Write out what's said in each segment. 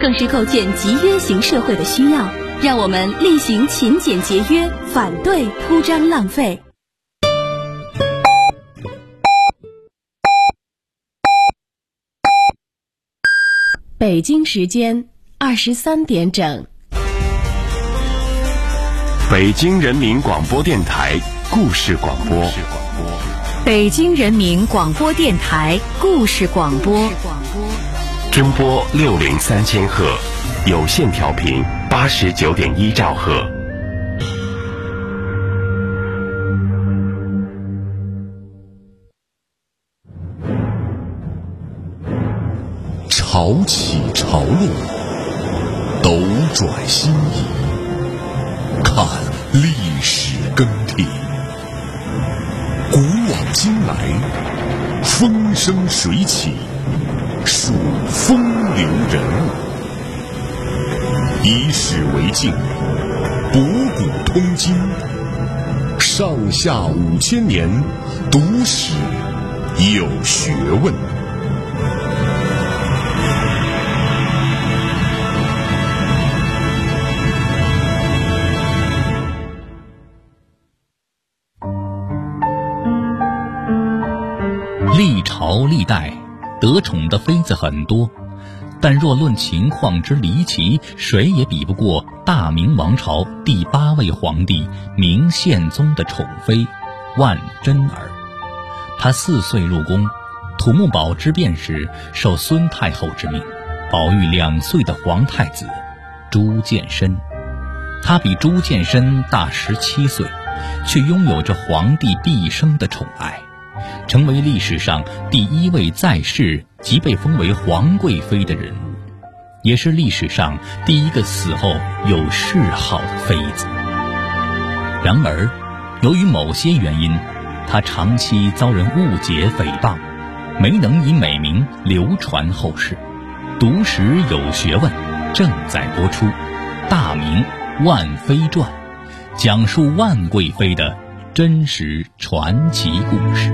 更是构建集约型社会的需要。让我们厉行勤俭节约，反对铺张浪费。北京时间23点整。 北京人民广播电台故事广播。 北京人民广播电台故事广播。 中波603千赫，有线调频89.1兆赫。 潮起潮落，斗转星移，看历史更替，古往今来，风生水起，数风流人物。以史为镜，博古通今，上下5000年，读史有学问。 历朝历代得宠的妃子很多，但若论情况之离奇，谁也比不过大明王朝第8位皇帝明宪宗的宠妃万贞儿。她4岁入宫，土木堡之变时受孙太后之命，保育2岁的皇太子朱见深。她比朱见深大17岁，却拥有着皇帝毕生的宠爱，成为历史上第1位在世即被封为皇贵妃的人物，也是历史上第1个死后有谥号的妃子。然而，由于某些原因，她长期遭人误解诽谤，没能以美名流传后世。读史有学问正在播出《大明万妃传》，讲述万贵妃的真实传奇故事。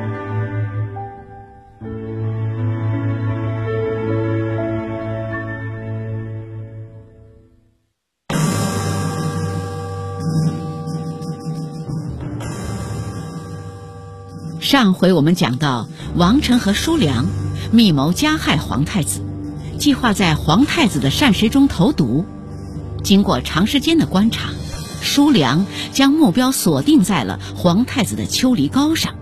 上回我们讲到，王成和叔良密谋加害皇太子，计划在皇太子的膳食中投毒。经过长时间的观察，叔良将目标锁定在了皇太子的秋梨膏上。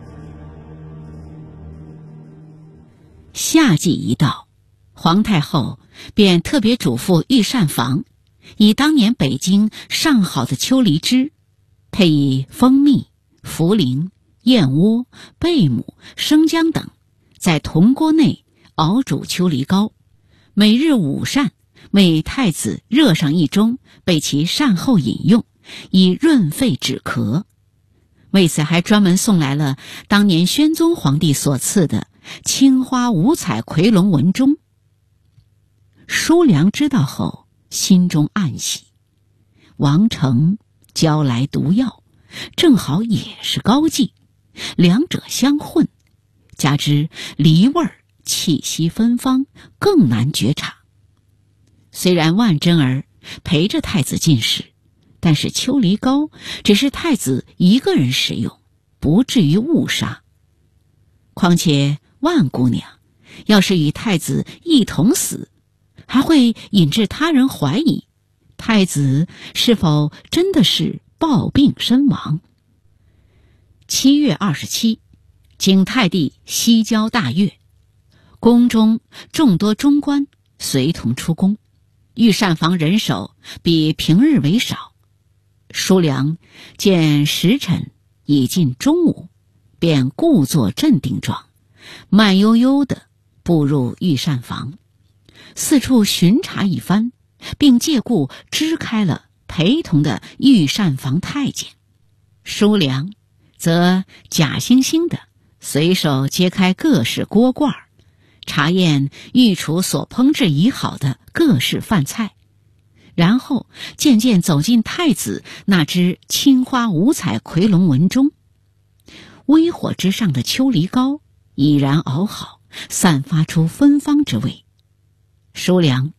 夏季一到，皇太后便特别嘱咐御膳房，以当年北京上好的秋梨汁，配以蜂蜜、茯苓、燕窝、贝母、生姜等，在铜锅内熬煮秋梨膏，每日午膳为太子热上1盅，备其膳后饮用，以润肺止咳。为此还专门送来了当年宣宗皇帝所赐的青花五彩夔龙纹钟。叔良知道后心中暗喜，王成交来毒药，正好也是膏剂，两者相混，加之梨味儿气息芬芳，更难觉察。虽然万贞儿陪着太子进食，但是秋梨膏只是太子一个人食用，不至于误杀。况且万姑娘要是与太子一同死，还会引致他人怀疑太子是否真的是暴病身亡。7月27，景泰帝西郊大悦，宫中众多中官随同出宫，御膳房人手比平日为少。叔良见时辰已近中午，便故作镇定状，慢悠悠地步入御膳房，四处巡查一番，并借故支开了陪同的御膳房太监。叔良则假惺惺地随手揭开各式锅罐，查验御厨所烹制已好的各式饭菜，然后渐渐走进太子那只青花五彩夔龙纹钟。微火之上的秋梨膏已然熬好，散发出芬芳之味。叔良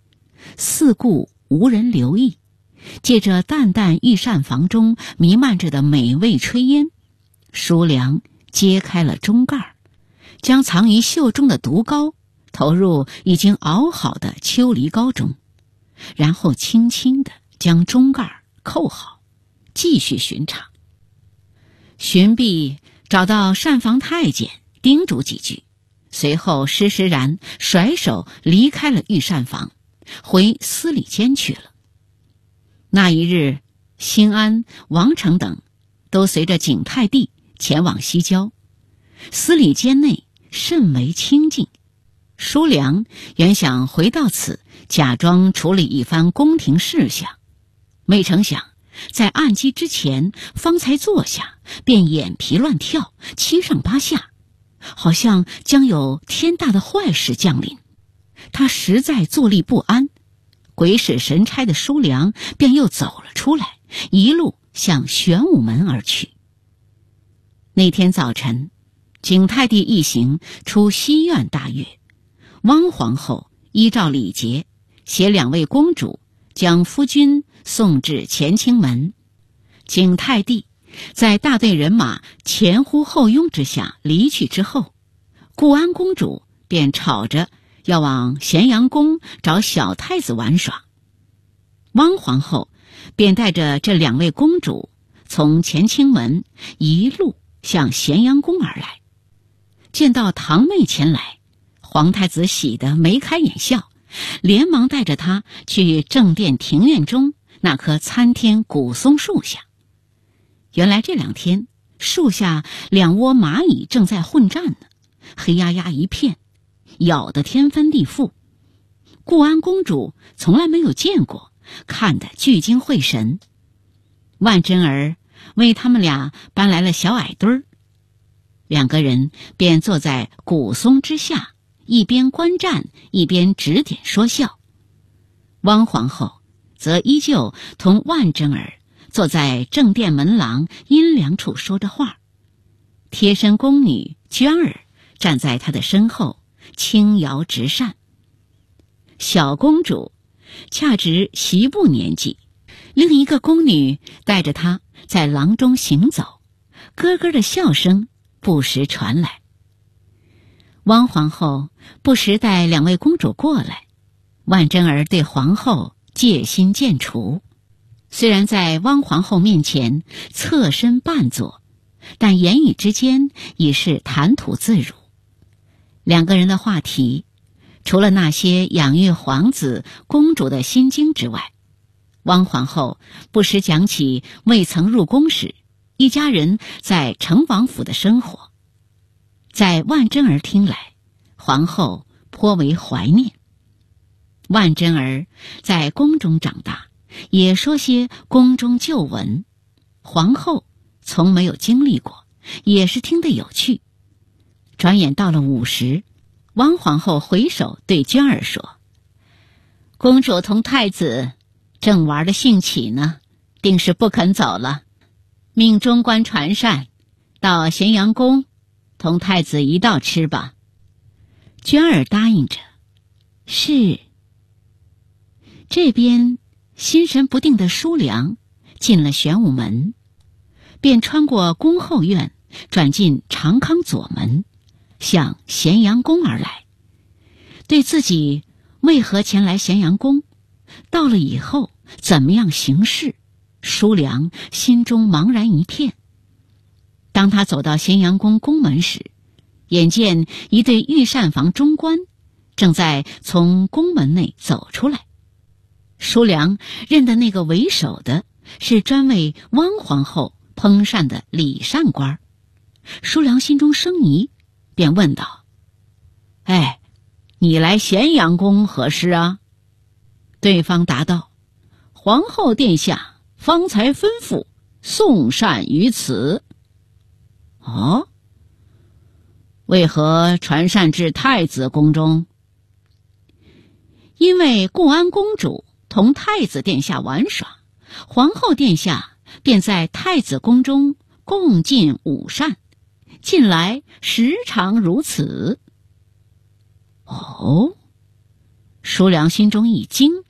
四顾无人留意，借着淡淡御膳房中弥漫着的美味炊烟，叔良揭开了盅盖，将藏于袖中的毒膏投入已经熬好的秋梨膏中，然后轻轻地将盅盖扣好，继续巡查。巡毕，找到膳房太监，叮嘱几句，随后施施然甩手离开了御膳房，回司礼监去了。那一日，辛安、王成等都随着景泰帝前往西郊，司礼监内甚为清静。叔良原想回到此假装处理一番宫廷事项，没成想在案几之前方才坐下，便眼皮乱跳，七上八下，好像将有天大的坏事降临。他实在坐立不安，鬼使神差的叔良便又走了出来，一路向玄武门而去。那天早晨，景泰帝一行出西苑大悦，汪皇后依照礼节，携2位公主将夫君送至乾清门。景泰帝在大队人马前呼后拥之下离去之后，固安公主便吵着要往咸阳宫找小太子玩耍。汪皇后便带着这2位公主从乾清门一路向咸阳宫而来。见到堂妹前来，皇太子喜得眉开眼笑，连忙带着她去正殿庭院中那棵参天古松树下。原来这2天树下2窝蚂蚁正在混战呢，黑压压一片，咬得天翻地覆。固安公主从来没有见过，看得聚精会神。万贞儿为他们俩搬来了小矮墩儿，2个人便坐在古松之下，一边观战一边指点说笑。汪皇后则依旧同万贞儿坐在正殿门廊阴凉处说着话，贴身宫女娟儿站在她的身后轻摇直扇。小公主恰值袭步年纪，另一个宫女带着她在廊中行走，咯咯的笑声不时传来。汪皇后不时带2位公主过来，万贞儿对皇后戒心渐除，虽然在汪皇后面前侧身半坐，但言语之间已是谈吐自如。2个人的话题除了那些养育皇子公主的心经之外，汪皇后不时讲起未曾入宫时一家人在成王府的生活。在万贞儿听来，皇后颇为怀念。万贞儿在宫中长大，也说些宫中旧闻，皇后从没有经历过，也是听得有趣。转眼到了午时，汪皇后回首对娟儿说：“公主同太子正玩得兴起呢，定是不肯走了。命中官传膳，到咸阳宫同太子一道吃吧。”娟儿答应着：“是。”这边心神不定的叔良进了玄武门，便穿过宫后院，转进长康左门，向咸阳宫而来。对自己为何前来咸阳宫，到了以后怎么样行事，叔良心中茫然一片。当他走到咸阳宫宫门时，眼见一对御膳房中官正在从宫门内走出来。叔良认得那个为首的是专为汪皇后烹膳的礼膳官。叔良心中生疑，便问道：“哎，你来咸阳宫何事啊？”对方答道：“皇后殿下方才吩咐送膳于此。”“哦，为何传膳至太子宫中？”“因为固安公主同太子殿下玩耍，皇后殿下便在太子宫中共进午膳，近来时常如此。”“哦。”叔良心中一惊，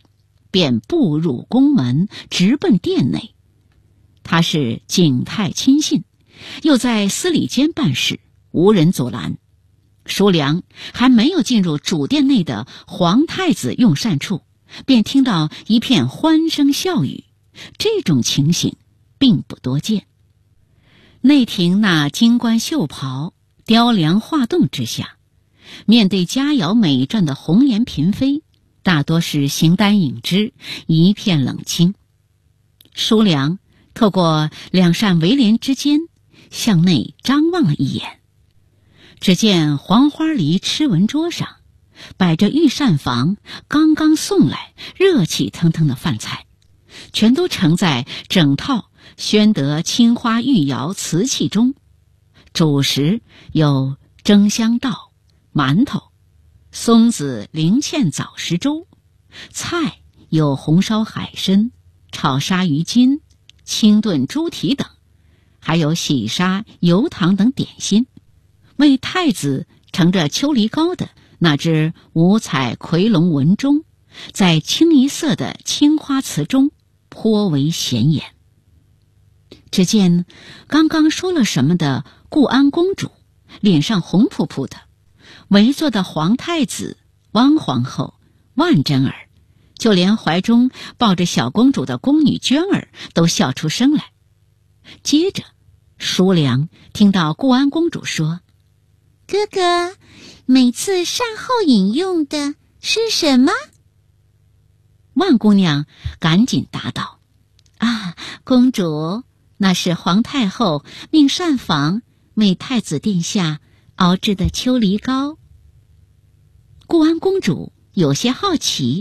便步入宫门，直奔殿内。他是景泰亲信，又在司礼监办事，无人阻拦。叔良还没有进入主殿内的皇太子用膳处，便听到一片欢声笑语。这种情形并不多见。内廷那金冠绣袍、雕梁画栋之下，面对佳肴美馔的红颜嫔妃，大多是形单影只，一片冷清。叔良透过两扇围帘之间向内张望了一眼，只见黄花梨螭纹桌上摆着御膳房刚刚送来热气腾腾的饭菜，全都盛在整套宣德青花玉窑瓷器中。主食有蒸香稻、馒头、松子灵芡枣石粥，菜有红烧海参、炒鲨鱼筋、清炖猪蹄等，还有喜沙、油糖等点心。为太子盛着秋梨膏的那只五彩夔龙纹钟，在清一色的青花瓷中颇为显眼。只见刚刚说了什么的固安公主脸上红扑扑的，围坐的皇太子、汪皇后、万贞儿，就连怀中抱着小公主的宫女娟儿都笑出声来。接着叔良听到固安公主说：“ 哥哥，每次膳后饮用的是什么？” 万姑娘赶紧答道：“啊，公主，那是皇太后命膳房为太子殿下熬制的秋梨膏。”固安公主有些好奇：“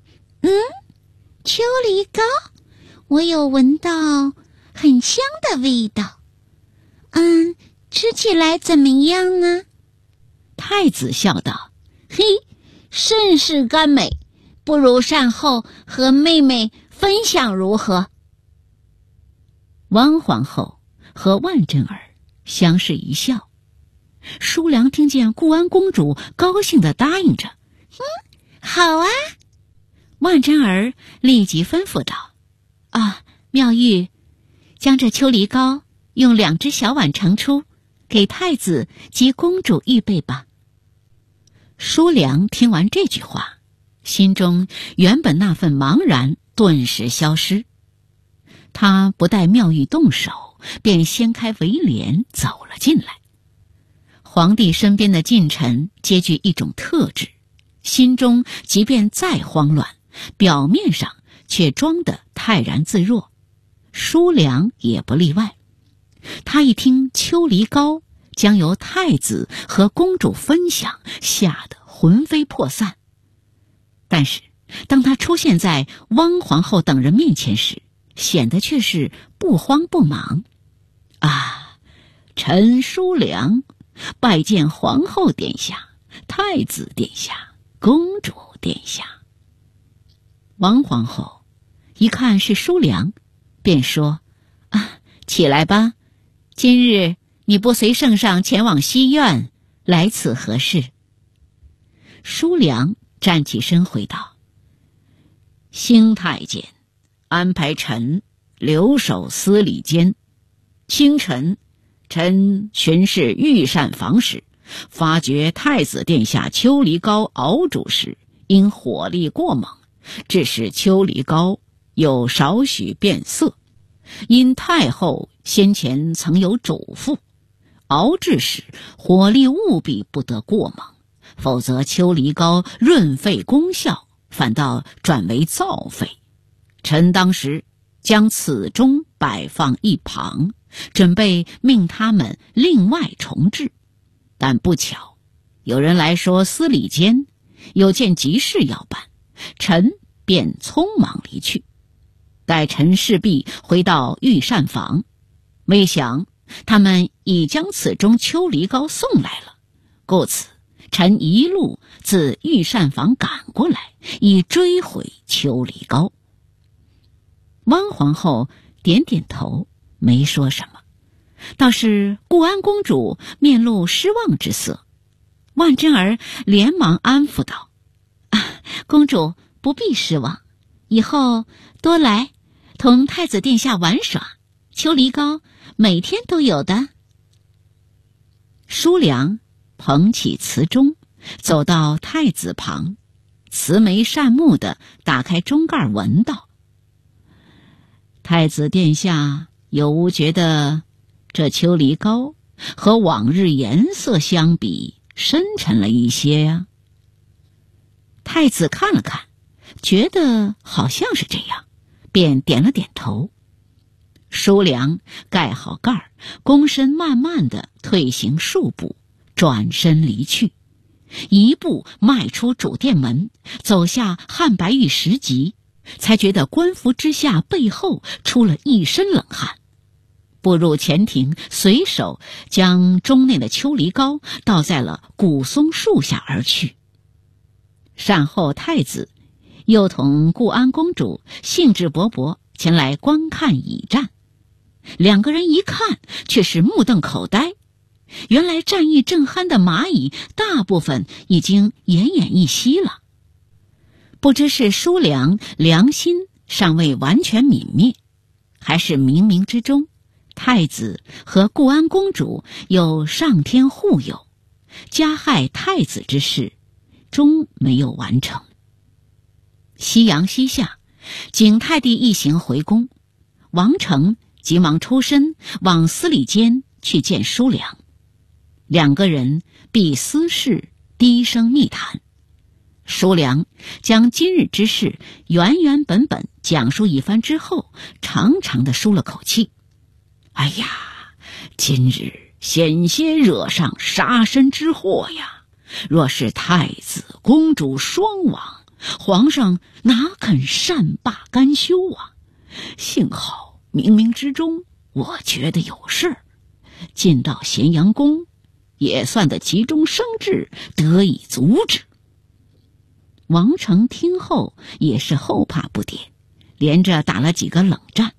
秋梨膏，我有闻到很香的味道。吃起来怎么样呢？” 太子笑道：“ 嘿，甚是甘美，不如膳后和妹妹分享如何？” 汪皇后和万贞儿相视一笑。叔良听见固安公主高兴地答应着：“ 好啊。” 万贞儿立即吩咐道：“妙玉，将这秋梨膏用2只小碗盛出，给太子及公主预备吧。”叔良听完这句话，心中原本那份茫然顿时消失。他不待妙玉动手，便掀开围帘走了进来。皇帝身边的近臣皆具一种特质，心中即便再慌乱，表面上却装得泰然自若。叔良也不例外。他一听秋梨膏将由太子和公主分享，吓得魂飞魄散。但是当他出现在汪皇后等人面前时，显得却是不慌不忙。臣叔良拜见皇后殿下、太子殿下、公主殿下。王皇后一看是叔良，便说：“起来吧，今日你不随圣上前往西苑，来此何事？”叔良站起身回道：“兴太监安排臣留守司礼监。清晨，臣巡视御膳房时，发觉太子殿下秋梨膏熬煮时，因火力过猛，致使秋梨膏有少许变色。因太后先前曾有嘱咐，熬制时火力务必不得过猛，否则秋梨膏润肺功效反倒转为燥肺。臣当时将此盅摆放一旁，准备命他们另外重制，但不巧有人来说司礼监有件急事要办，臣便匆忙离去。待臣事毕回到御膳房，未想他们已将此盅秋梨膏送来了，故此臣一路自御膳房赶过来，以追回秋梨膏。汪皇后点点头，没说什么，倒是固安公主面露失望之色。万贞儿连忙安抚道：“公主不必失望， 以后多来同太子殿下玩耍，秋梨膏每天都有的。叔良捧起瓷盅，走到太子旁，慈眉善目地打开盅盖闻道：太子殿下有无觉得这秋梨膏和往日颜色相比深沉了一些呀？太子看了看，觉得好像是这样，便点了点头。叔良盖好盖儿，躬身慢慢地退行数步，转身离去，一步迈出主殿门，走下汉白玉石级，才觉得官服之下背后出了一身冷汗，步入前庭，随手将盅内的秋梨膏倒在了古松树下而去。善后太子又同固安公主兴致勃勃前来观看已战，两个人一看却是目瞪口呆，原来战役正酣的蚂蚁大部分已经奄奄一息了。不知是叔良良心尚未完全泯灭，还是冥冥之中太子和固安公主有上天护佑，加害太子之事终没有完成。夕阳西下，景泰帝一行回宫，王成急忙出身往司礼监去见叔良，两个人避私事低声密谈。叔良将今日之事原原本本讲述一番之后，长长的舒了口气。哎呀，今日险些惹上杀身之祸呀！若是太子公主双亡，皇上哪肯善罢甘休啊？幸好冥冥之中我觉得有事儿，进到咸阳宫也算得急中生智，得以阻止。王成听后也是后怕不迭，连着打了几个冷战。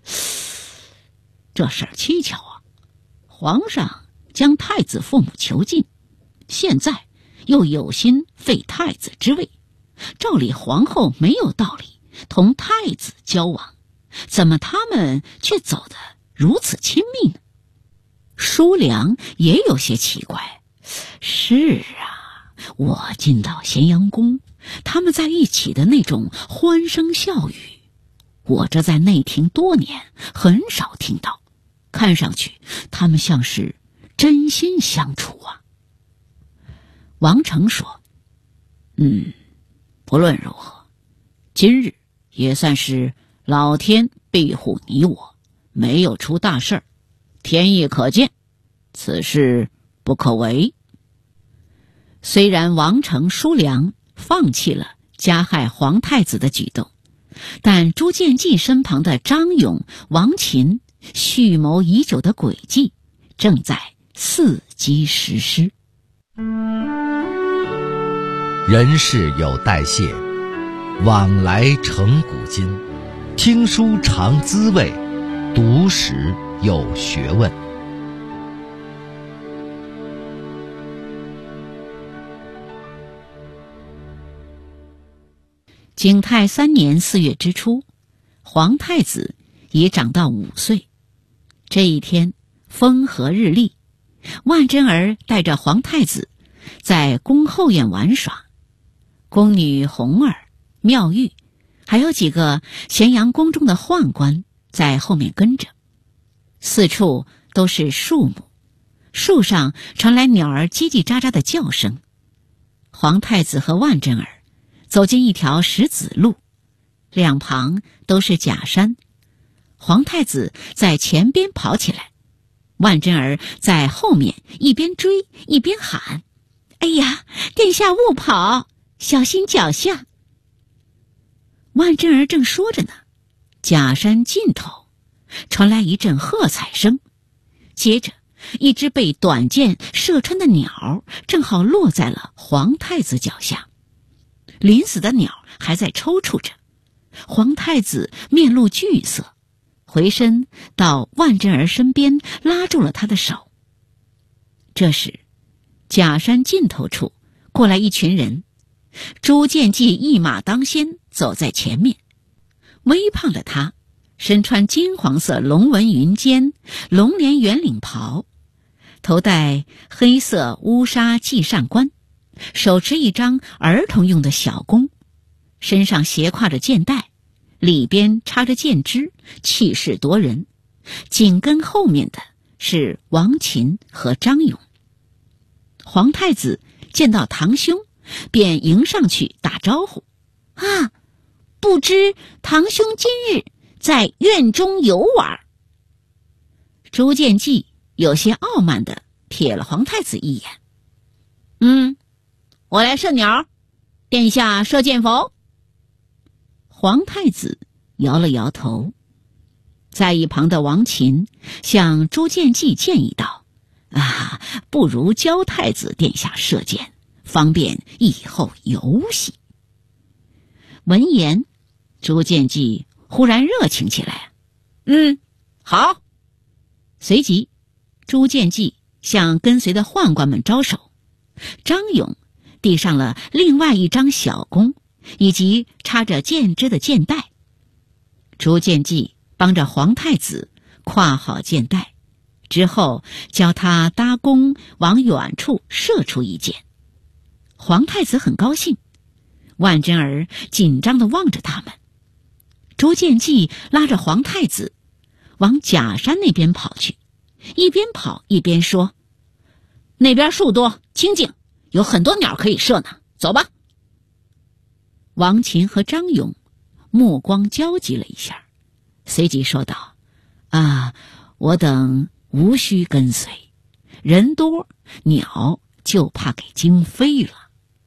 这事儿蹊跷啊，皇上将太子父母囚禁，现在又有心废太子之位，照理皇后没有道理同太子交往，怎么他们却走得如此亲密呢？叔良也有些奇怪。是啊，我进到咸阳宫，他们在一起的那种欢声笑语，我这在内廷多年很少听到，看上去他们像是真心相处啊。王成说：不论如何，今日也算是老天庇护你我，没有出大事儿，天意可见，此事不可为。虽然王成、叔良放弃了加害皇太子的举动，但朱见济身旁的张勇、王琴蓄谋已久的诡计正在伺机实施。 人事有代谢，往来成古今。听书尝滋味，读史有学问。 景泰3年4月之初，皇太子也长到5岁。这一天风和日丽，万贞儿带着皇太子在宫后院玩耍，宫女红儿、妙玉还有几个咸阳宫中的宦官在后面跟着。四处都是树木，树上传来鸟儿叽叽喳喳的叫声。皇太子和万贞儿走进一条石子路，两旁都是假山。皇太子在前边跑起来，万贞儿在后面一边追一边喊：哎呀，殿下勿跑，小心脚下。万贞儿正说着呢，假山尽头传来一阵喝彩声，接着一只被短箭射穿的鸟正好落在了皇太子脚下。临死的鸟还在抽搐着，皇太子面露惧色，回身到万贞儿身边拉住了他的手。这时假山尽头处过来一群人，朱见济一马当先走在前面， 微胖的他身穿金黄色龙纹云肩、龙帘圆领袍，头戴黑色乌纱系上冠，手持一张儿童用的小弓，身上斜挎着箭袋，里边插着箭枝，气势夺人。紧跟后面的是王琴和张勇。皇太子见到堂兄，便迎上去打招呼：“ 啊，不知堂兄今日在院中游玩？” 朱见济有些傲慢地瞥了皇太子一眼：“我来射鸟，殿下射箭否？”皇太子摇了摇头。在一旁的王琴向朱见济建议道：“不如教太子殿下射箭，方便以后游戏。”闻言，朱见济忽然热情起来：“好！”随即，朱见济向跟随的宦官们招手，张勇递上了另外一张小弓，以及插着箭枝的箭袋。朱见济帮着皇太子挎好箭袋，之后教他搭弓往远处射出一箭。皇太子很高兴，万贞儿紧张地望着他们。朱见济拉着皇太子往假山那边跑去，一边跑一边说：“那边树多清静，有很多鸟可以射呢，走吧。”王琴和张勇目光交集了一下，随即说道：“我等无需跟随，人多鸟就怕给惊飞了。”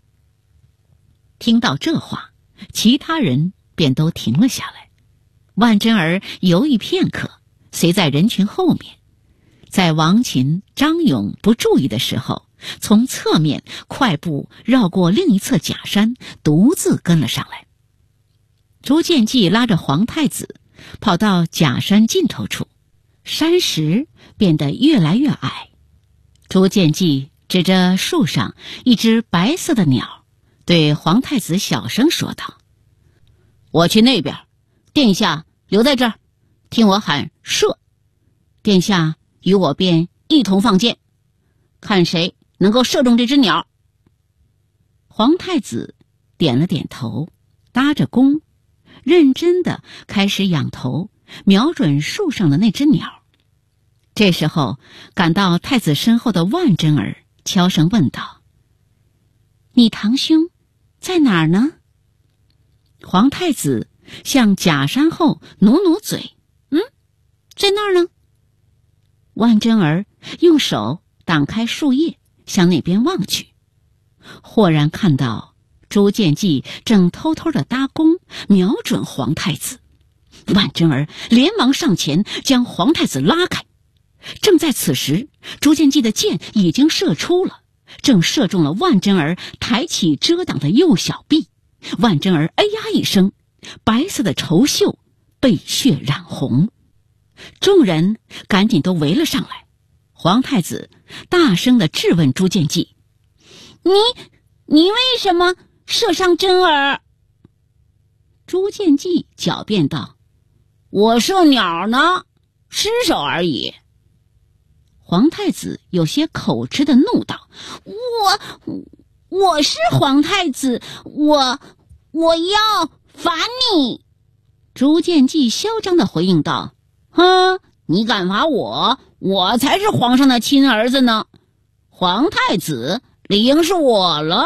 听到这话，其他人便都停了下来。万贞儿犹豫片刻，随在人群后面，在王琴、张勇不注意的时候，从侧面快步绕过另一侧假山，独自跟了上来。朱见济拉着皇太子跑到假山尽头处，山石变得越来越矮。朱见济指着树上一只白色的鸟，对皇太子小声说道：“我去那边，殿下留在这儿，听我喊射，殿下与我便一同放箭，看谁能够射中这只鸟。”皇太子点了点头，搭着弓，认真地开始仰头瞄准树上的那只鸟。这时候，赶到太子身后的万贞儿悄声问道：“ 你堂兄在哪儿呢？” 皇太子向假山后努努嘴：“ 在那儿呢。” 万贞儿用手挡开树叶，向那边望去，豁然看到朱见济正偷偷地搭弓瞄准皇太子。万贞儿连忙上前将皇太子拉开。正在此时，朱见济的箭已经射出了，正射中了万贞儿抬起遮挡的右小臂。万贞儿哎呀一声，白色的绸袖被血染红。众人赶紧都围了上来。皇太子大声地质问朱见济：“ 你为什么射伤贞儿？” 朱见济狡辩道：“我射鸟呢，失手而已。”皇太子有些口吃的怒道：“ 我是皇太子，我要罚你。” 朱见济嚣张地回应道：“你敢罚我？我才是皇上的亲儿子呢！皇太子理应是我了。”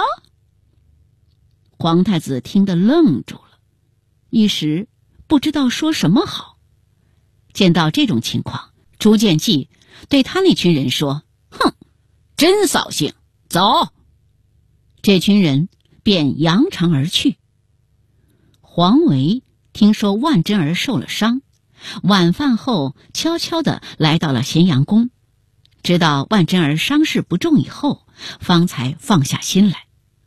皇太子听得愣住了，一时不知道说什么好。见到这种情况，朱见济对他那群人说：“真扫兴，走！”这群人便扬长而去。黄维听说万贞儿受了伤，晚饭后悄悄地来到了咸阳宫，知道万贞儿伤势不重以后，方才放下心来。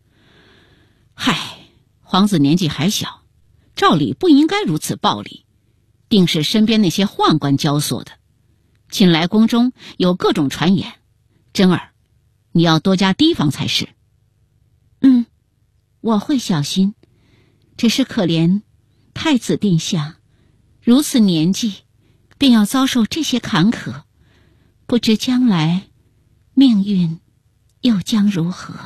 皇子年纪还小，照理不应该如此暴力，定是身边那些宦官教唆的。近来宫中有各种传言，贞儿，你要多加提防才是。 我会小心，只是可怜太子殿下如此年纪，便要遭受这些坎坷，不知将来命运又将如何？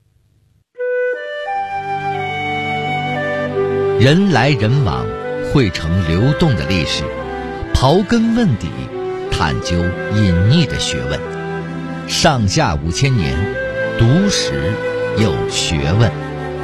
人来人往，汇成流动的历史，刨根问底，探究隐匿的学问。上下5000年，读史有学问。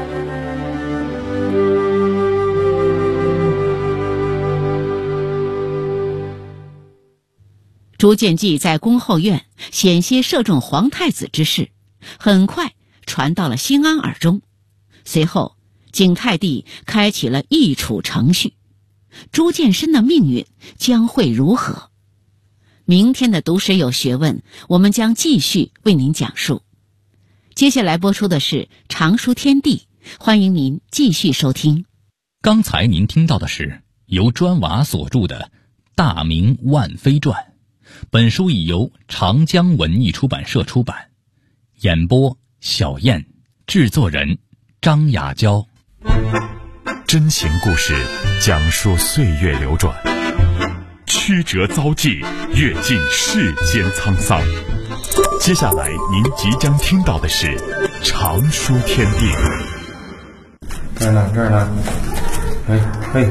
朱见济在宫后院险些射中皇太子之事，很快传到了兴安耳中。随后景泰帝开启了议处程序，朱见深的命运将会如何？明天的读史有学问，我们将继续为您讲述。接下来播出的是《常书天地》，欢迎您继续收听。 刚才您听到的是由砖瓦所著的《大明万妃传》，本书已由长江文艺出版社出版。演播小燕，制作人张雅娇。 真情故事，讲述岁月流转，曲折遭际，阅尽世间沧桑。接下来您即将听到的是《常书天地》。 这儿呢，嘿，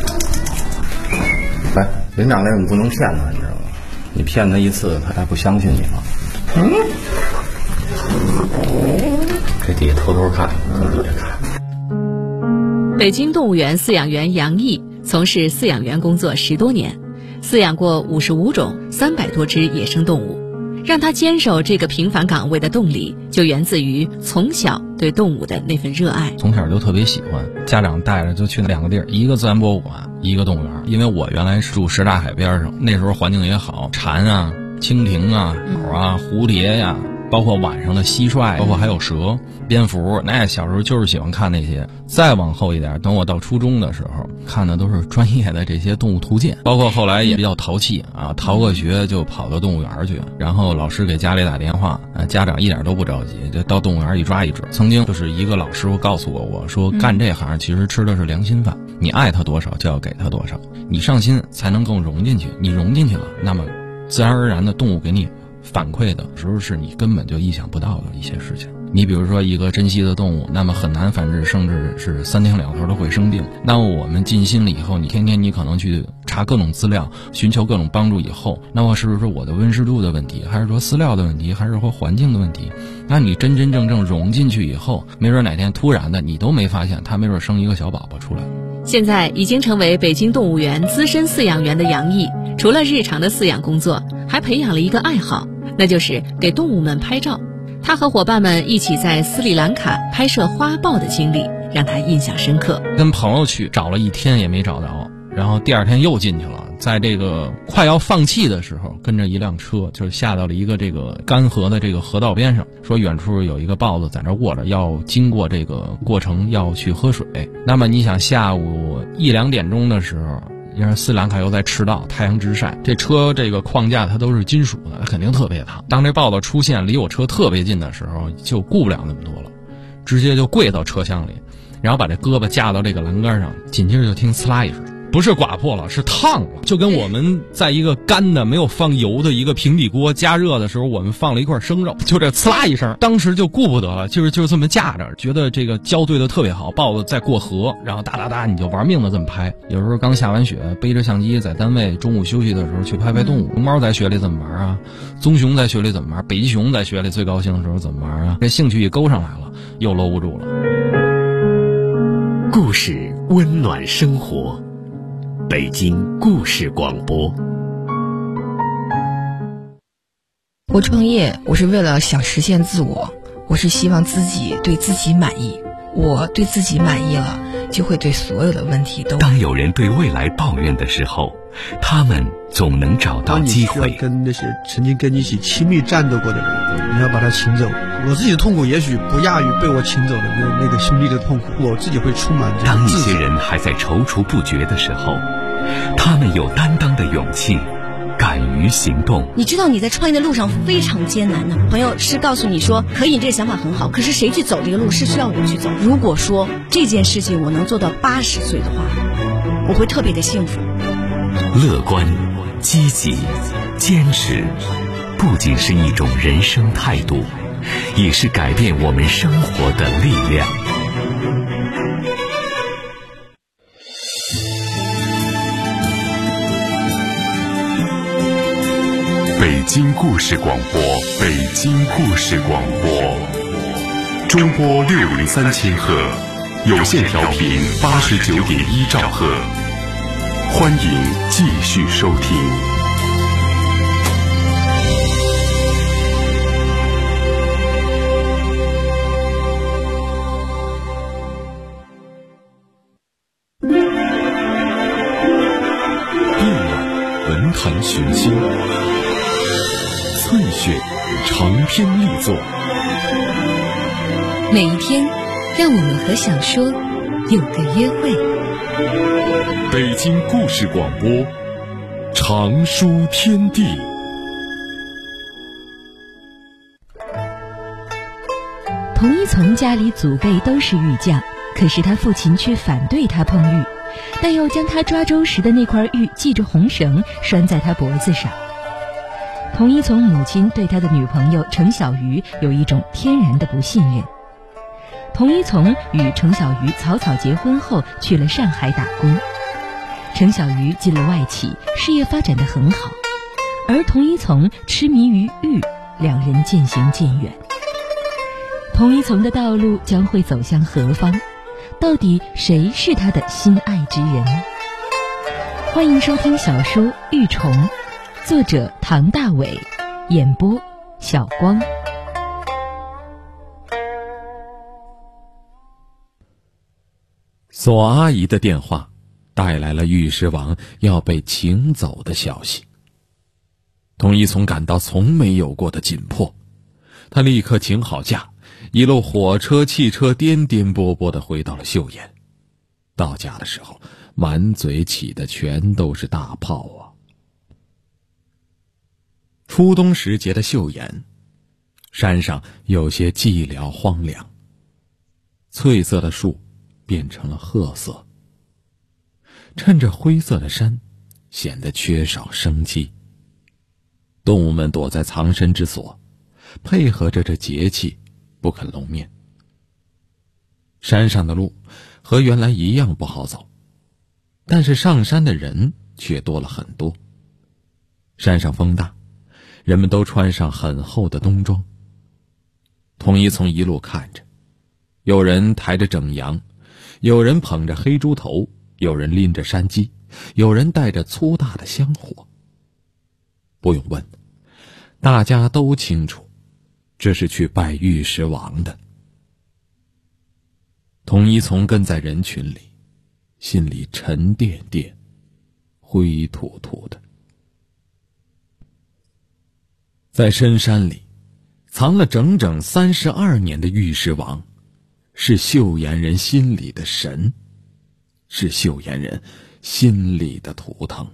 来，领长那个你不能骗他，你知道吗？你骗他一次，他还不相信你吗？这底下偷偷看，底下看。 北京动物园饲养员杨毅从事饲养员工作10多年，饲养过55种300多只野生动物。让他坚守这个平凡岗位的动力，就源自于从小对动物的那份热爱。 从小就特别喜欢，家长带着就去2个地儿，一个自然博物馆，一个动物园。因为我原来是住什刹海边上，那时候环境也好，蝉啊、蜻蜓啊、鸟啊、蝴蝶呀，包括晚上的蟋蟀，包括还有蛇、蝙蝠，那小时候就是喜欢看那些。再往后一点，等我到初中的时候，看的都是专业的这些动物图鉴，包括后来也比较淘气啊，逃个学就跑到动物园去，然后老师给家里打电话，家长一点都不着急，就到动物园一抓一只。曾经就是一个老师傅告诉我说，干这行其实吃的是良心饭，你爱他多少就要给他多少，你上心才能更融进去，你融进去了，那么自然而然的动物给你反馈的时候是你根本就意想不到的一些事情。你比如说一个珍稀的动物，那么很难繁殖，甚至是3天2头都会生病。那么我们尽心了以后，你天天你可能去查各种资料，寻求各种帮助以后，那么是不是我的温湿度的问题，还是说饲料的问题，还是说环境的问题？那你真真正正融进去以后，没准哪天突然的你都没发现，它没准生一个小宝宝出来。 现在已经成为北京动物园资深饲养员的杨毅，除了日常的饲养工作，还培养了一个爱好，那就是给动物们拍照。他和伙伴们一起在斯里兰卡拍摄花豹的经历让他印象深刻。 跟朋友去找了1天也没找着，然后第2天又进去了，在这个快要放弃的时候，跟着一辆车就是下到了一个这个干河的这个河道边上，说远处有一个豹子在这卧着，要经过这个过程要去喝水。那么你想下午1、2点钟的时候，因为斯里兰卡又在赤道，太阳直晒，这车这个框架它都是金属的，肯定特别烫。当这豹子出现离我车特别近的时候，就顾不了那么多了，直接就跪到车厢里，然后把这胳膊架到这个栏杆上，紧接着就听呲啦一声，不是刮破了，是烫了，就跟我们在一个干的没有放油的一个平底锅加热的时候，我们放了一块生肉，就这呲啦一声，当时就顾不得了，就是这么架着，觉得这个胶对的特别好，豹子在过河，然后哒哒哒你就玩命的这么拍。有时候刚下完雪，背着相机在单位中午休息的时候去拍拍动物。熊猫在雪里怎么玩啊？棕熊在雪里怎么玩？北极熊在雪里最高兴的时候怎么玩啊？这兴趣一勾上来了，又搂不住了。 故事温暖生活，北京故事广播。 我创业，我是为了想实现自我，我是希望自己对自己满意。我对自己满意了，就会对所有的问题都。 当有人对未来抱怨的时候，他们总能找到机会。 当你需要跟那些曾经跟你一起亲密战斗过的人，你要把他请走。我自己的痛苦也许不亚于被我请走的那个兄弟的痛苦，我自己会充满这种当一些人还在踌躇不决的时候，他们有担当的勇气，敢于行动。 你知道你在创业的路上非常艰难的，朋友是告诉你说可以，你这个想法很好，可是谁去走这个路是需要我去走。如果说这件事情我能做到80岁的话， 我会特别的幸福。 乐观、积极、坚持，不仅是一种人生态度，也是改变我们生活的力量。 北京故事广播，北京故事广播，中波603千赫，有线调频89.1兆赫，欢迎继续收听。 夜晚文坛寻星，翠雪长篇力作。 每一天，让我们和小说有个约会。 北京故事广播，长书天地。 童一从家里祖辈都是玉匠，可是他父亲却反对他碰玉，但又将他抓周时的那块玉系着红绳拴在他脖子上。童一从母亲对他的女朋友程小鱼有一种天然的不信任。童一从与程小鱼草草结婚后去了上海打工，程小鱼进了外企，事业发展得很好，而童一从痴迷于玉，两人渐行渐远。童一从的道路将会走向何方？到底谁是他的心爱之人？欢迎收听小说《玉虫》，作者唐大伟，演播小光。 索阿姨的电话带来了玉石王要被请走的消息。童一从感到从没有过的紧迫，他立刻请好假，一路火车汽车颠颠簸簸地回到了岫岩。到家的时候，满嘴起的全都是大泡啊。初冬时节的岫岩，山上有些寂寥荒凉，翠色的树变成了褐色，衬着灰色的山，显得缺少生机。动物们躲在藏身之所，配合着这节气，不肯露面。山上的路和原来一样不好走，但是上山的人却多了很多。山上风大，人们都穿上很厚的冬装。童一从一路看着，有人抬着整羊，有人捧着黑猪头，有人拎着山鸡，有人带着粗大的香火。不用问，大家都清楚，这是去拜玉石王的。童一从跟在人群里，心里沉甸甸，灰土土的。在深山里，藏了整整32年的玉石王，是岫岩人心里的神，是岫岩人心里的图腾。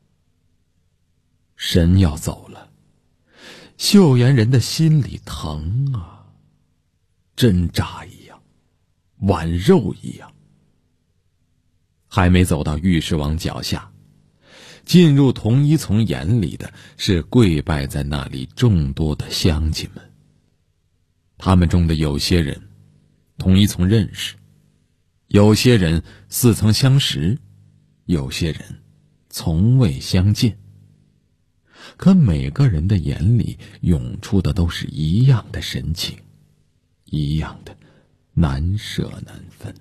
神要走了，岫岩人的心里疼啊，针扎一样，剜肉一样。还没走到玉石王脚下，进入童一从眼里的是跪拜在那里众多的乡亲们。他们中的有些人童一从认识，有些人似曾相识，有些人从未相见。可每个人的眼里涌出的都是一样的神情，一样的难舍难分。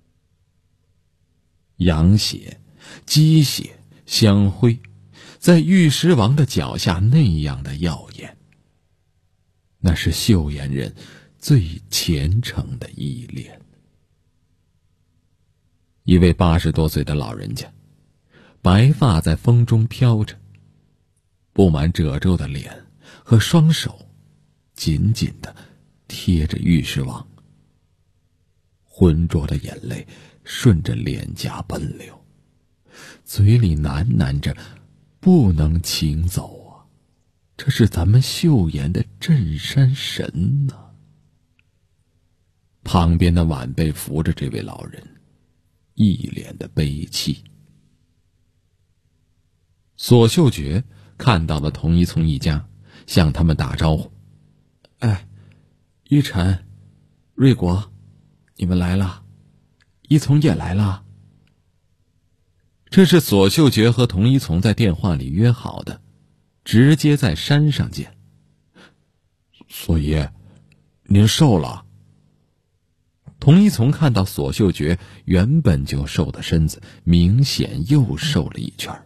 羊血、鸡血、香灰，在玉石王的脚下那样的耀眼。那是岫岩人最虔诚的依恋。一位80多岁的老人家，白发在风中飘着，布满褶皱的脸和双手紧紧地贴着玉石王，浑浊的眼泪顺着脸颊奔流，嘴里喃喃着不能请走啊，这是咱们岫岩的镇山神啊。旁边的晚辈扶着这位老人，一脸的悲戚。 索秀觉看到了童一从一家，向他们打招呼：“哎，玉晨、瑞国，你们来了，一从也来了。”这是索秀觉和童一从在电话里约好的，直接在山上见。 索爷，您瘦了。 童一从看到索秀觉原本就瘦的身子，明显又瘦了一圈。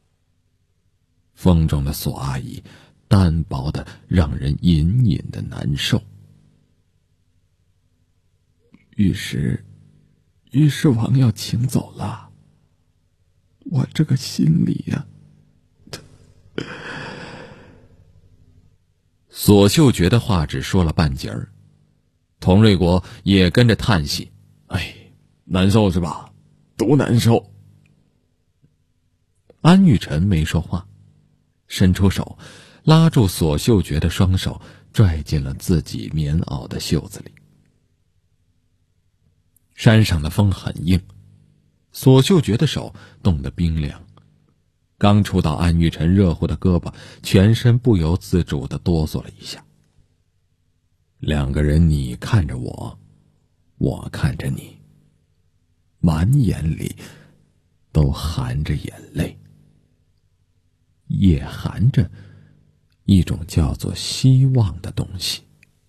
风中的索阿姨单薄的让人隐隐的难受。 玉石王要请走了，我这个心里呀。 索秀觉的话只说了半截儿，童瑞国也跟着叹息：“ 哎，难受是吧？多难受。” 安玉晨没说话，伸出手拉住索秀觉的双手，拽进了自己棉袄的袖子里。山上的风很硬，索秀觉的手冻得冰凉，刚触到安玉晨热乎的胳膊，全身不由自主地哆嗦了一下。两个人你看着我，我看着你，满眼里都含着眼泪，也含着一种叫做希望的东西。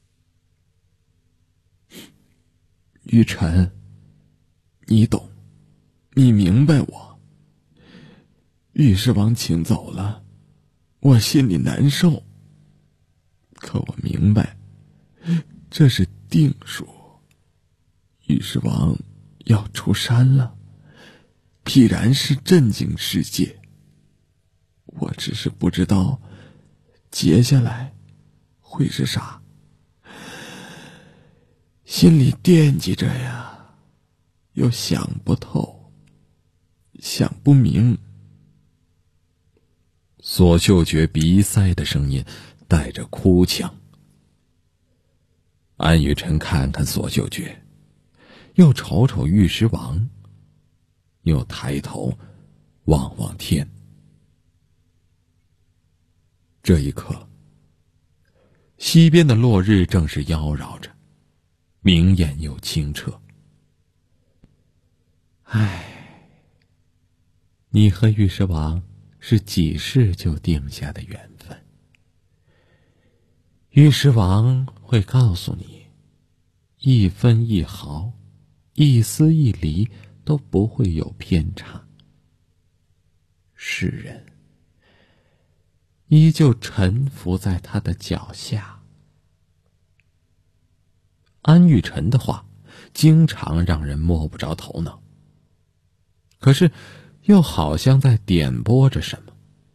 玉晨，你懂，你明白我。玉石王请走了，我心里难受。可我明白，这是定数。玉石王要出山了，必然是震惊世界。我只是不知道，接下来会是啥。心里惦记着呀，又想不透，想不明。 索秀觉鼻塞的声音带着哭腔。安玉晨看看索秀觉，又瞅瞅玉石王，又抬头望望天。这一刻，西边的落日正是妖娆着，明艳又清澈。唉，你和玉石王是几世就定下的缘分。玉石王会告诉你，一分一毫，一丝一厘都不会有偏差。世人依旧臣服在他的脚下。安玉晨的话经常让人摸不着头脑，可是又好像在点拨着什么。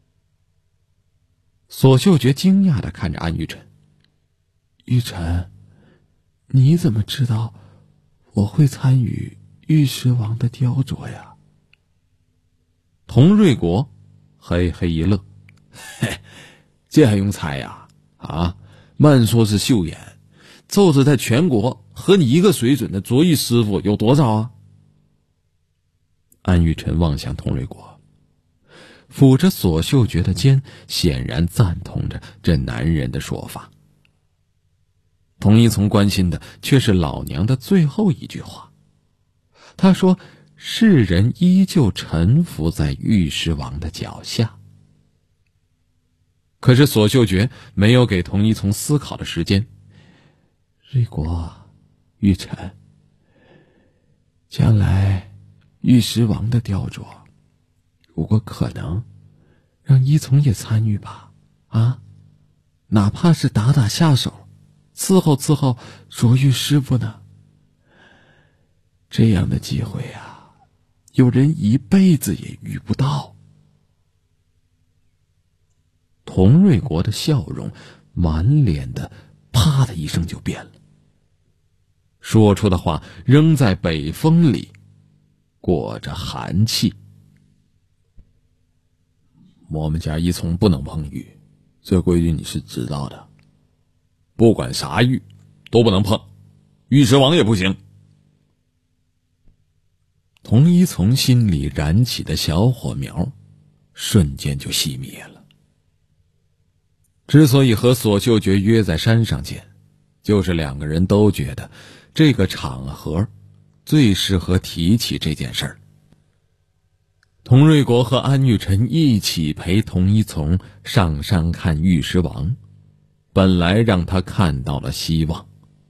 索秀觉惊讶地看着安玉晨：“ 玉晨，你怎么知道我会参与玉石王的雕琢呀？” 童瑞国嘿嘿一乐：“ 嘿，这还用猜呀？啊，慢说是秀妍，就是在全国和你一个水准的琢玉师傅有多少啊？” 安玉晨望向童瑞国，抚着索秀觉的肩，显然赞同着这男人的说法。童一从关心的却是老娘的最后一句话，他说：“世人依旧臣服在玉石王的脚下。”可是索秀觉没有给童一从思考的时间。 瑞国，玉晨，将来玉石王的雕琢，如果可能，让一从也参与吧，啊，哪怕是打打下手，伺候伺候琢玉师傅呢。这样的机会啊，有人一辈子也遇不到。 童瑞国的笑容满脸的啪的一声就变了，说出的话仍在北风里裹着寒气。 我们家一从不能碰玉，这规矩你是知道的。不管啥玉都不能碰，玉石王也不行。 童一从心里燃起的小火苗瞬间就熄灭了。之所以和索秀觉约在山上见，就是两个人都觉得这个场合最适合提起这件事儿。佟瑞国和安玉辰一起陪童一从上山看玉石王，本来让他看到了希望。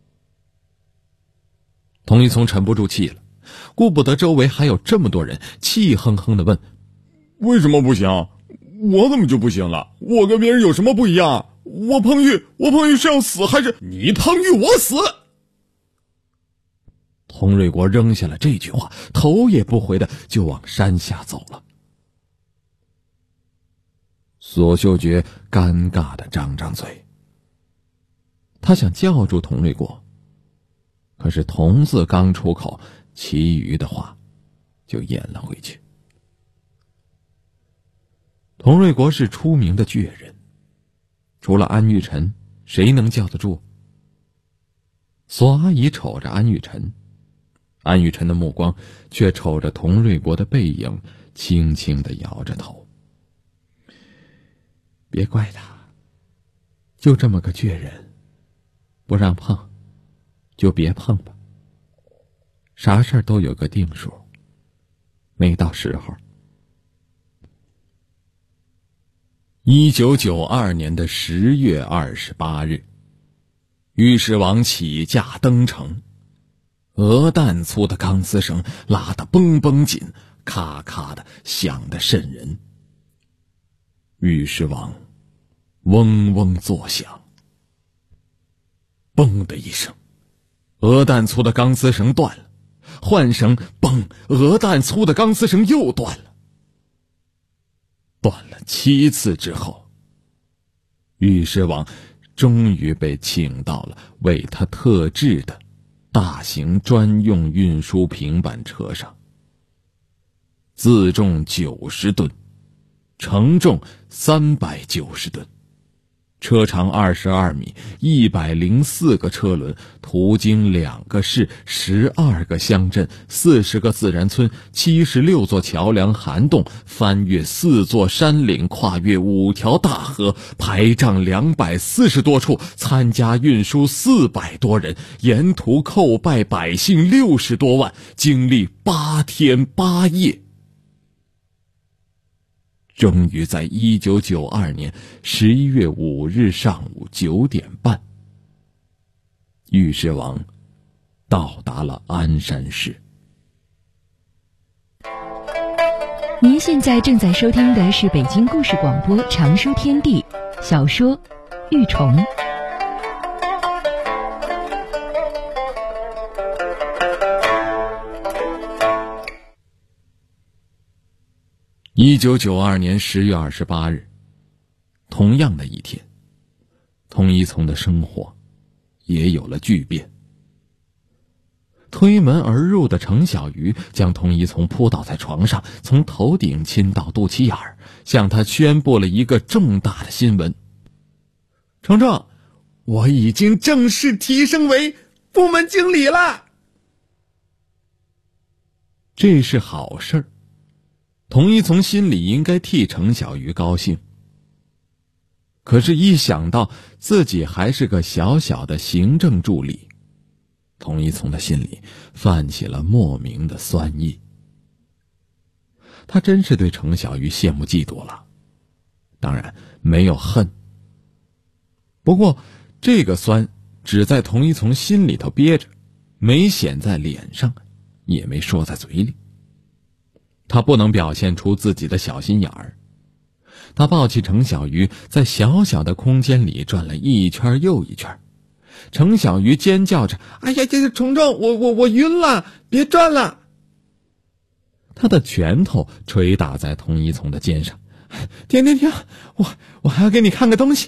童一从沉不住气了，顾不得周围还有这么多人，气哼哼地问： 为什么不行？我怎么就不行了？我跟别人有什么不一样？我碰玉是要死还是你碰玉我死？ 佟瑞国扔下了这句话，头也不回的就往山下走了。索秀觉尴尬的张张嘴，他想叫住佟瑞国，可是童字刚出口，其余的话就咽了回去。佟瑞国是出名的倔人，除了安玉辰，谁能叫得住？索阿姨瞅着安玉辰，安玉辰的目光却瞅着佟瑞国的背影，轻轻地摇着头。别怪他，就这么个倔人，不让碰就别碰吧，啥事儿都有个定数，没到时候。1992年的10月28日，玉石王起驾登城，鹅蛋粗的钢丝绳拉得绷绷紧，咔咔的响得瘆人。玉石王嗡嗡作响，嘣的一声，鹅蛋粗的钢丝绳断了，换绳，嘣，鹅蛋粗的钢丝绳又断了。断了7次之后，玉石王终于被请到了为他特制的大型专用运输平板车上，自重90吨，承重390吨，车长22米，104个车轮，途经2个市，12个乡镇，40个自然村，76座桥梁涵洞，翻越4座山岭，跨越5条大河，排障240多处，参加运输400多人，沿途叩拜百姓60多万，经历8天8夜。终于在1992年11月5日上午9点半，玉石王到达了鞍山市。 您现在正在收听的是北京故事广播长说天地小说《玉虫》。 1992年10月28日，同样的一天，童一从的生活也有了巨变。推门而入的程小鱼将童一从扑倒在床上，从头顶亲到肚脐眼儿，向他宣布了一个重大的新闻：程程，我已经正式提升为部门经理了。这是好事儿，童一从心里应该替程小鱼高兴。可是一想到自己还是个小小的行政助理，童一从的心里泛起了莫名的酸意。他真是对程小鱼羡慕嫉妒了，当然没有恨。不过这个酸只在童一从心里头憋着，没显在脸上，也没说在嘴里。他不能表现出自己的小心眼儿。他抱起程小鱼，在小小的空间里转了一圈又一圈。程小鱼尖叫着：“哎呀，这程程，我晕了，别转了！”他的拳头捶打在童一从的肩上：“停，我还要给你看个东西。”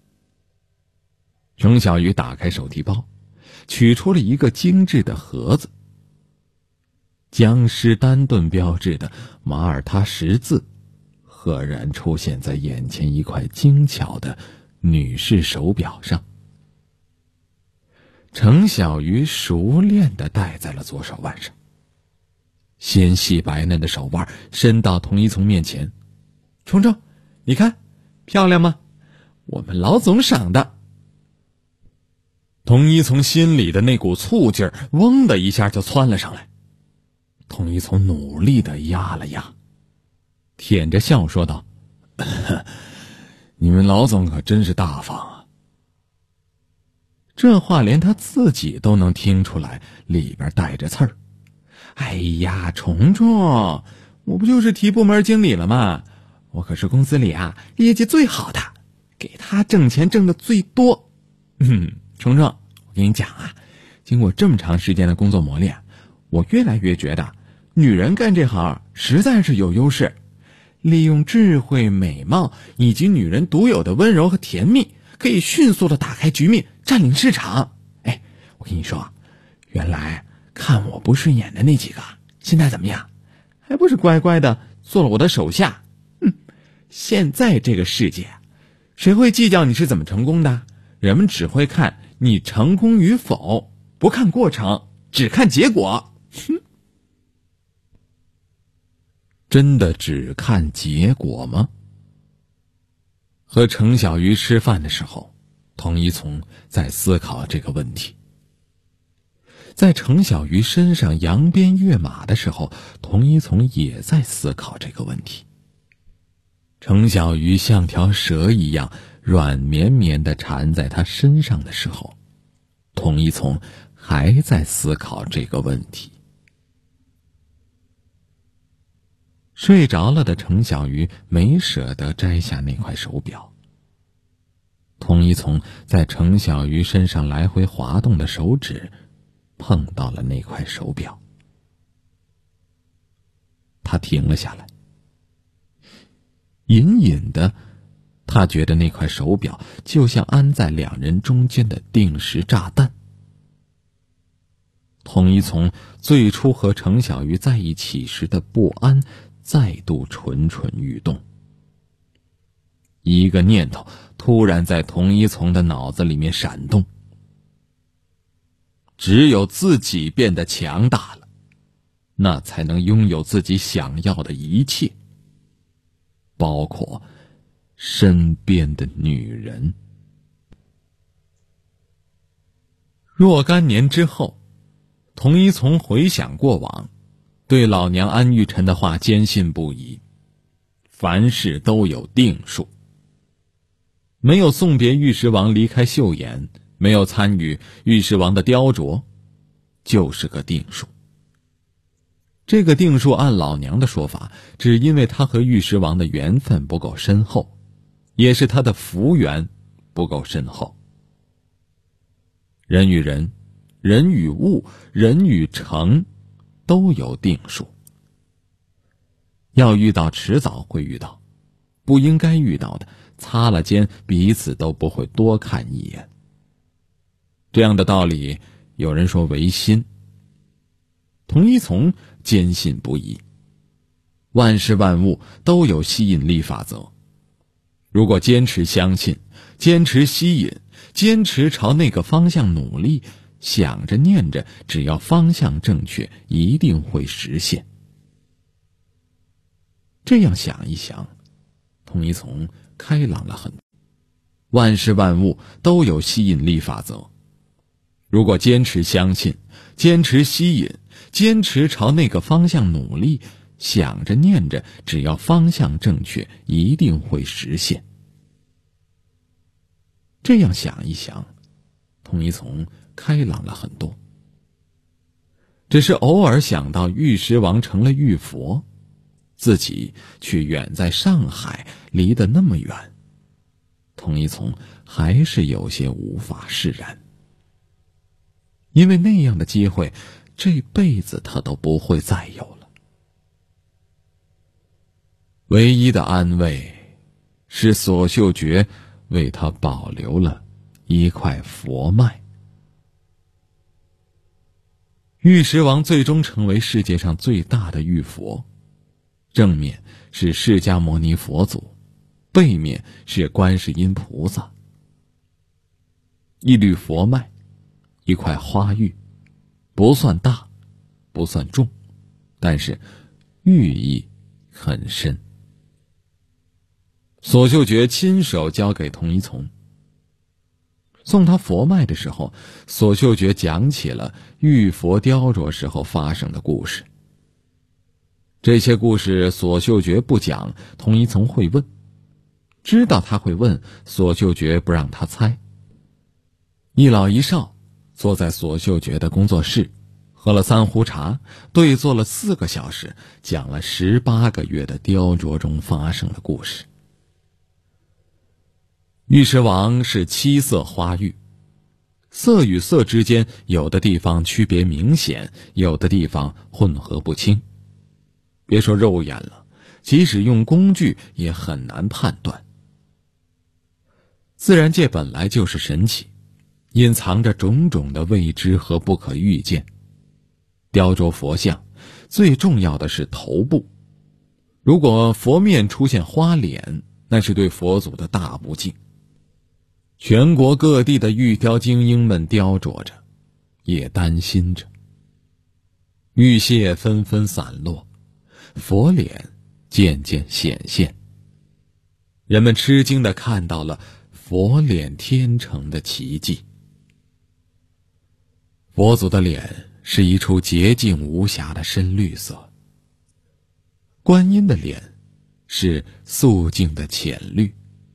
程小鱼打开手提包，取出了一个精致的盒子。江诗丹顿标志的马耳他十字赫然出现在眼前一块精巧的女士手表上。程小鱼熟练地戴在了左手腕上，纤细白嫩的手腕伸到童一从面前， 冲冲，你看漂亮吗？我们老总赏的。童一从心里的那股醋劲儿嗡的一下就窜了上来。童一从努力的压了压，舔着笑说道：你们老总可真是大方啊。这话连他自己都能听出来，里边带着刺儿。哎呀，虫虫，我不就是提部门经理了吗？我可是公司里啊业绩最好的，给他挣钱挣得最多。虫虫，我跟你讲啊，经过这么长时间的工作磨练，我越来越觉得女人干这行实在是有优势，利用智慧、美貌以及女人独有的温柔和甜蜜，可以迅速的打开局面，占领市场。哎，我跟你说，原来看我不顺眼的那几个，现在怎么样？还不是乖乖的做了我的手下？现在这个世界，谁会计较你是怎么成功的？人们只会看你成功与否，不看过程，只看结果。真的只看结果吗？和程小鱼吃饭的时候，童一从在思考这个问题。在程小鱼身上扬鞭跃马的时候，童一从也在思考这个问题。程小鱼像条蛇一样软绵绵地缠在他身上的时候，童一从还在思考这个问题。睡着了的程小鱼没舍得摘下那块手表。童一从在程小鱼身上来回滑动的手指碰到了那块手表，他停了下来。隐隐的，他觉得那块手表就像安在两人中间的定时炸弹。童一从最初和程小鱼在一起时的不安再度蠢蠢欲动。一个念头突然在童一从的脑子里面闪动：只有自己变得强大了，那才能拥有自己想要的一切，包括身边的女人。若干年之后，童一从回想过往，对老娘安玉宸的话坚信不疑。凡事都有定数，没有送别玉石王离开岫岩，没有参与玉石王的雕琢，就是个定数。这个定数按老娘的说法，只因为他和玉石王的缘分不够深厚，也是他的福缘不够深厚。人与人，人与物，人与诚，都有定数。要遇到迟早会遇到，不应该遇到的，擦了肩彼此都不会多看一眼。这样的道理，有人说唯心。童一从坚信不疑。万事万物都有吸引力法则，如果坚持相信，坚持吸引，坚持朝那个方向努力，想着念着，只要方向正确，一定会实现。这样想一想，童一从开朗了很多。万事万物都有吸引力法则，如果坚持相信，坚持吸引，坚持朝那个方向努力，想着念着，只要方向正确，一定会实现。这样想一想，童一从开朗了很多。只是偶尔想到玉石王成了玉佛，自己却远在上海，离得那么远，童一从还是有些无法释然。因为那样的机会，这辈子他都不会再有了。唯一的安慰是索秀觉为他保留了一块佛脉。玉石王最终成为世界上最大的玉佛，正面是释迦牟尼佛祖，背面是观世音菩萨。一缕佛脉，一块花玉，不算大，不算重，但是寓意很深。 索秀觉亲手交给童一从。送他佛脉的时候，索秀觉讲起了玉佛雕琢时候发生的故事。这些故事索秀觉不讲，童一从会问，知道他会问，索秀觉不让他猜。一老一少坐在索秀觉的工作室，喝了3壶茶，对坐了4个小时，讲了18个月的雕琢中发生的故事。玉石王是7色花玉，色与色之间有的地方区别明显，有的地方混合不清。别说肉眼了，即使用工具也很难判断。自然界本来就是神奇，隐藏着种种的未知和不可预见。雕琢佛像最重要的是头部，如果佛面出现花脸，那是对佛祖的大不敬。全国各地的玉雕精英们雕琢着，也担心着。玉屑纷纷散落，佛脸渐渐显现，人们吃惊地看到了佛脸天成的奇迹。佛祖的脸是一处洁净无瑕的深绿色，观音的脸是素净的浅绿。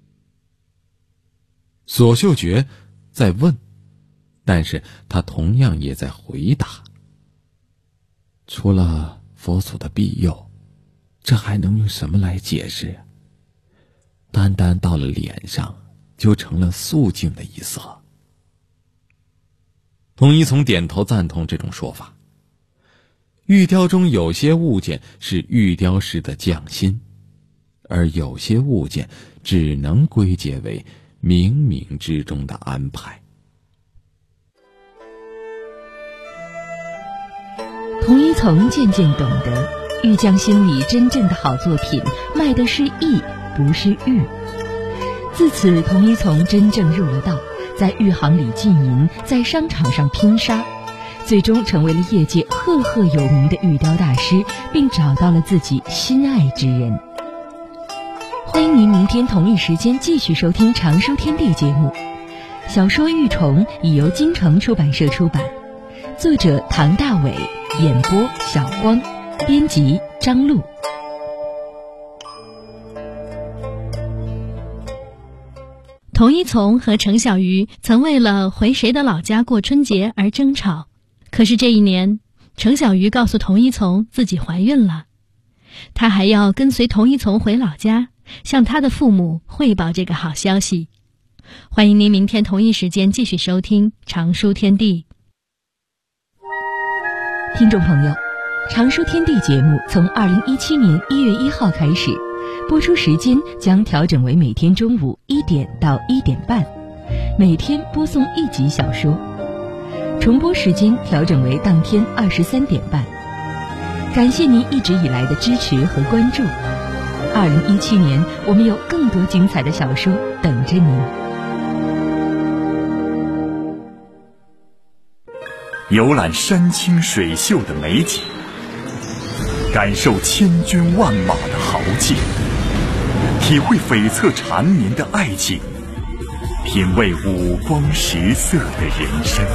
索秀觉在问，但是他同样也在回答。除了佛祖的庇佑，这还能用什么来解释呀？单单到了脸上，就成了素净的一色。童一从点头赞同这种说法。玉雕中有些物件是玉雕师的匠心，而有些物件只能归结为冥冥之中的安排。 童一从渐渐懂得，玉匠心里真正的好作品卖的是艺，不是玉。自此，童一从真正入了道，在玉行里浸淫，在商场上拼杀，最终成为了业界赫赫有名的玉雕大师，并找到了自己心爱之人。欢迎您明天同一时间继续收听《常书天地》节目。小说《玉虫》已由京城出版社出版，作者唐大伟，演播小光，编辑张璐。 童一从和程小鱼曾为了回谁的老家过春节而争吵，可是这一年，程小鱼告诉童一从自己怀孕了，他还要跟随童一从回老家，向他的父母汇报这个好消息。欢迎您明天同一时间继续收听《常书天地》。 听众朋友，《常书天地》节目从2017年1月1号开始，播出时间将调整为每天中午1点到1点半，每天播送1集小说，重播时间调整为当天23点半。感谢您一直以来的支持和关注。2017年，我们有更多精彩的小说等着您。 游览山清水秀的美景，感受千军万马的豪劲，体会悱恻缠绵的爱情，品味五光十色的人生。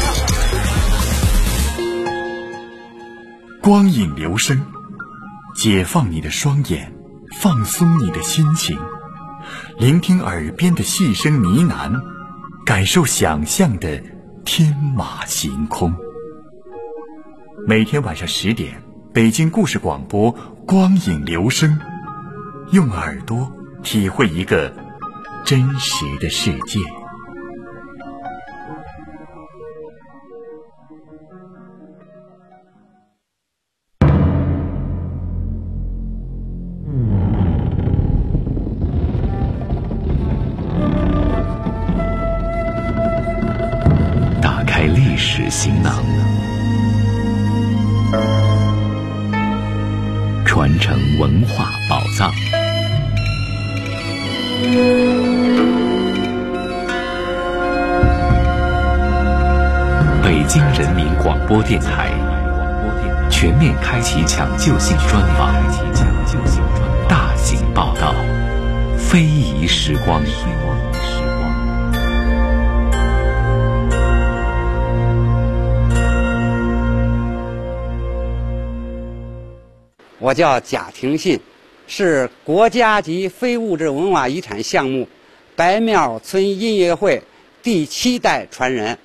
光影流声，解放你的双眼，放松你的心情，聆听耳边的细声呢喃，感受想象的天马行空。每天晚上10点，北京故事广播光影流声，用耳朵体会一个真实的世界。 打开历史行囊，传承文化宝藏。北京人民广播电台全面开启抢救性专访，大型报道， 非遗时光。 我叫贾廷信，是国家级非物质文化遗产项目白庙村音乐会第7代传人。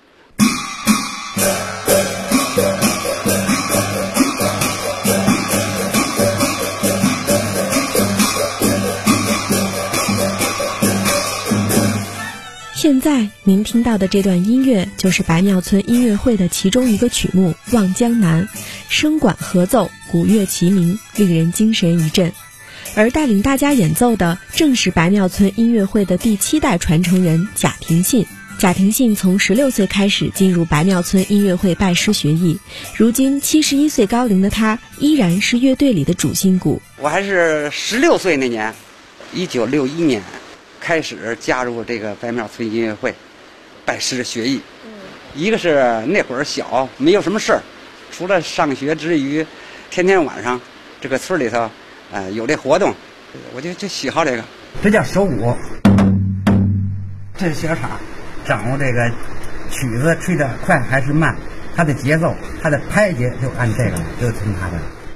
现在您听到的这段音乐就是白庙村音乐会的其中一个曲目《望江南》，声管合奏，鼓乐齐鸣，令人精神一振。而带领大家演奏的正是白庙村音乐会的第7代传承人贾廷信。贾廷信从16岁开始进入白庙村音乐会拜师学艺，如今71岁高龄的他依然是乐队里的主心骨。 我还是16岁那年，1961年开始加入这个白庙村音乐会，拜师学艺。一个是那会儿小，没有什么事儿，除了上学之余，天天晚上这个村里头，有这活动，我就喜好这个。这叫手鼓，这是小叉，掌握这个曲子吹得快还是慢，它的节奏，它的拍节就按这个，就听它的。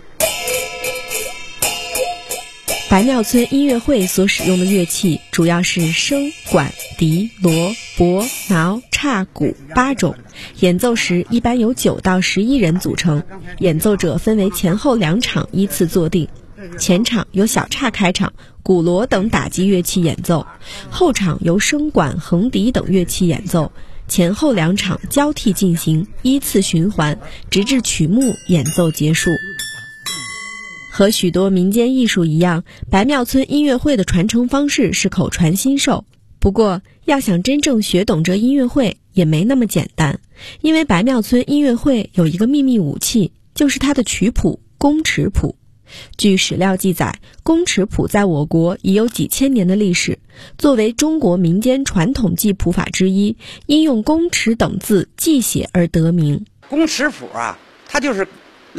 白庙村音乐会所使用的乐器主要是笙、管、笛、锣、钹、挠、叉、鼓8种，演奏时一般由9到11人组成，演奏者分为前后2场依次坐定。前场由小叉开场，鼓锣等打击乐器演奏，后场由笙管、横笛等乐器演奏，前后2场交替进行，依次循环，直至曲目演奏结束。和许多民间艺术一样，白庙村音乐会的传承方式是口传心授。不过，要想真正学懂这音乐会也没那么简单，因为白庙村音乐会有一个秘密武器，就是它的曲谱宫尺谱。据史料记载，宫尺谱在我国已有几千年的历史，作为中国民间传统记谱法之一，因用宫尺等字记写而得名。 宫尺谱啊，它就是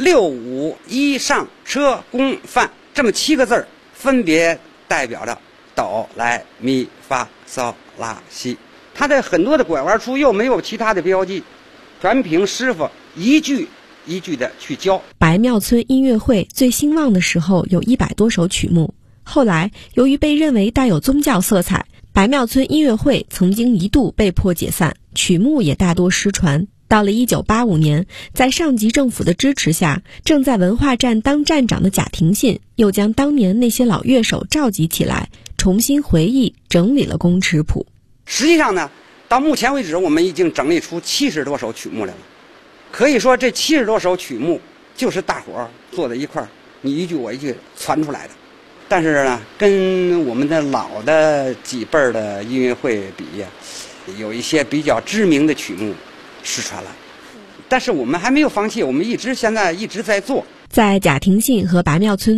6、5、1上车宫范这么7个字儿，分别代表着哆来咪发嗦拉西。它的很多的拐弯处又没有其他的标记，全凭师傅一句一句的去教。 白庙村音乐会最兴旺的时候有100多首曲目，后来由于被认为带有宗教色彩，白庙村音乐会曾经一度被迫解散，曲目也大多失传。到了1985年，在上级政府的支持下，正在文化站当站长的贾廷信又将当年那些老乐手召集起来，重新回忆整理了宫尺谱。 实际上呢，到目前为止我们已经整理出70多首曲目来了。可以说这70多首曲目就是大伙儿坐在一块儿，你一句我一句传出来的。但是呢，跟我们的老的几辈儿的音乐会比呀，有一些比较知名的曲目失传了，但是我们还没有放弃，我们现在一直在做。 在贾廷信和白庙村